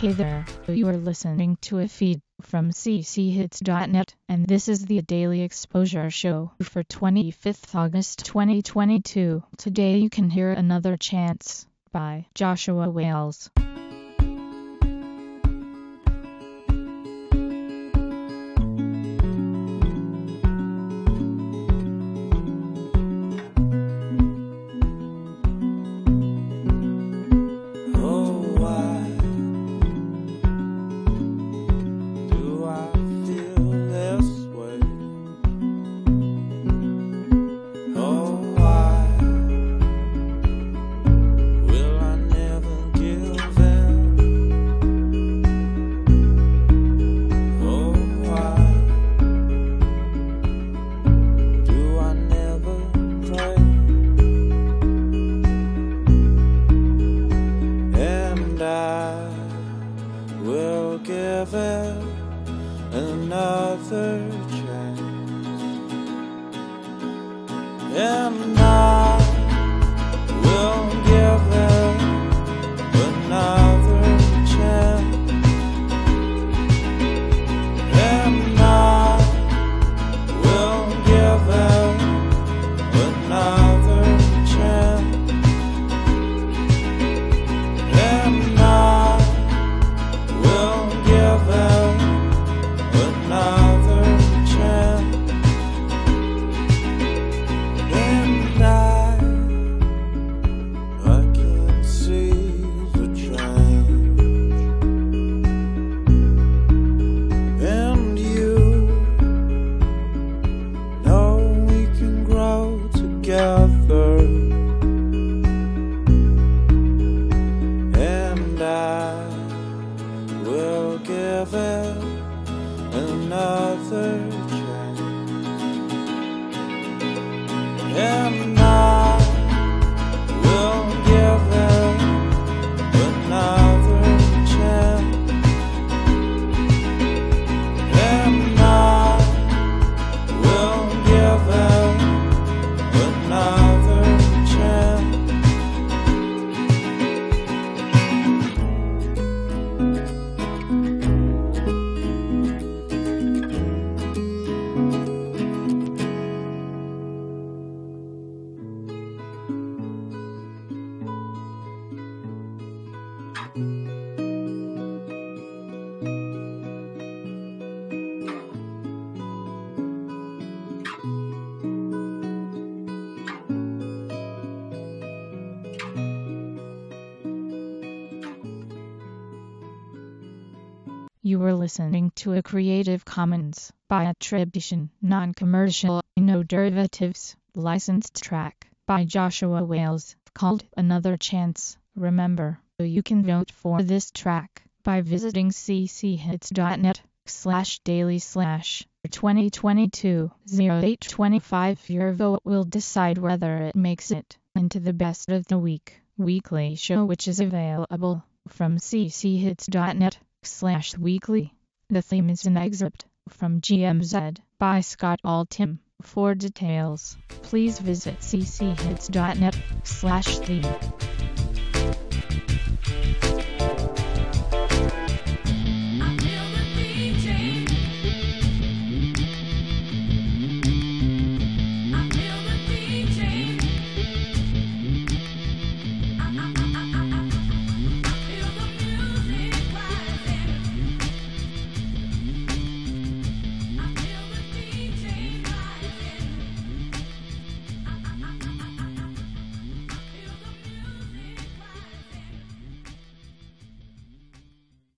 Hey there, you are listening to a feed from cchits.net, and this is the Daily Exposure Show for 25th August 2022. Today you can hear Another Chance by Joshua Wales. Give it another chance, and I will give it another chance, and I will give it another chance, and I will give it another chance, and I can see the change, and you know we can grow together, and I will give it another chance, and I will give it another chance, and I will give it another chance. You were listening to a Creative Commons by attribution, non-commercial, no derivatives, licensed track by Joshua Wales, called Another Chance. Remember, you can vote for this track by visiting cchits.net/daily/2022-0825. Your vote will decide whether it makes it into the Best of the Week weekly show, which is available from cchits.net/weekly. The theme is an excerpt from GMZ by Scott Altham. For details, please visit cchits.net/theme.